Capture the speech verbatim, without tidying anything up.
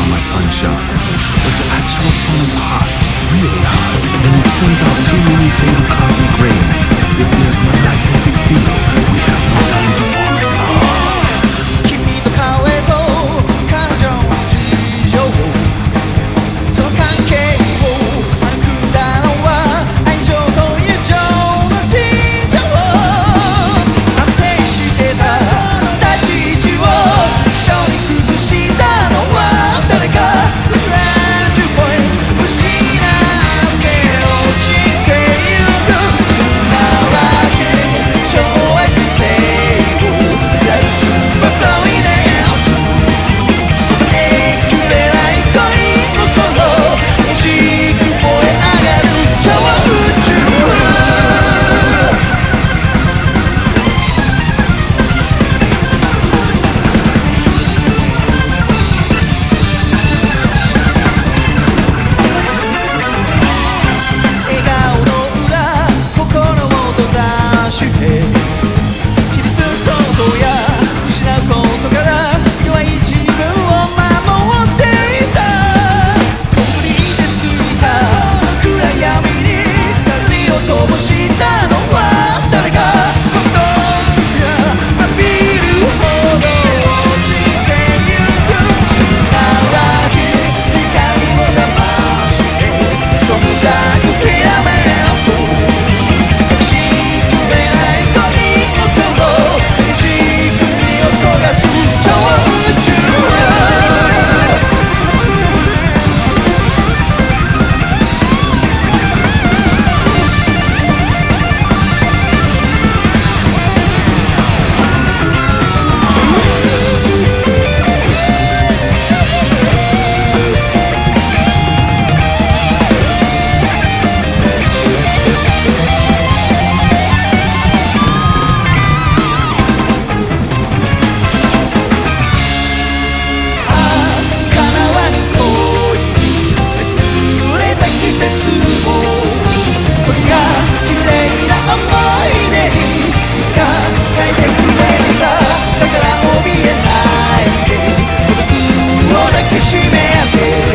my sunshine. But the actual sun is hot, really hot, and it sends out too many fatal cosmic rays. If there's no magnetic field, we have no time to fall in love. 君と彼と彼女の事情、その関係を育んだのは愛情と友情の事情。安定してた立ち位置を一緒に崩したのは誰か。さんじゅっポイント失って落ちてゆく、すなわち小惑星をやるスーパープロミネンス。抑えきれない恋心、しく燃え上がる超宇宙。笑顔の裏、心を閉ざして傷つくことや失うことから弱い自分を守っていた。コンクリでついた暗闇に光を灯したのは誰か。フォトスが浴びるほど落ちてゆく、すなわち光を騙してそのダークフィラメント。隠しきれない恋心、激しく身を焦がす超宇宙。叶わぬ恋に濡れた季節も、時が綺麗な思い出にいつか変えてくれるさ。だから怯えないで孤独を抱きしめて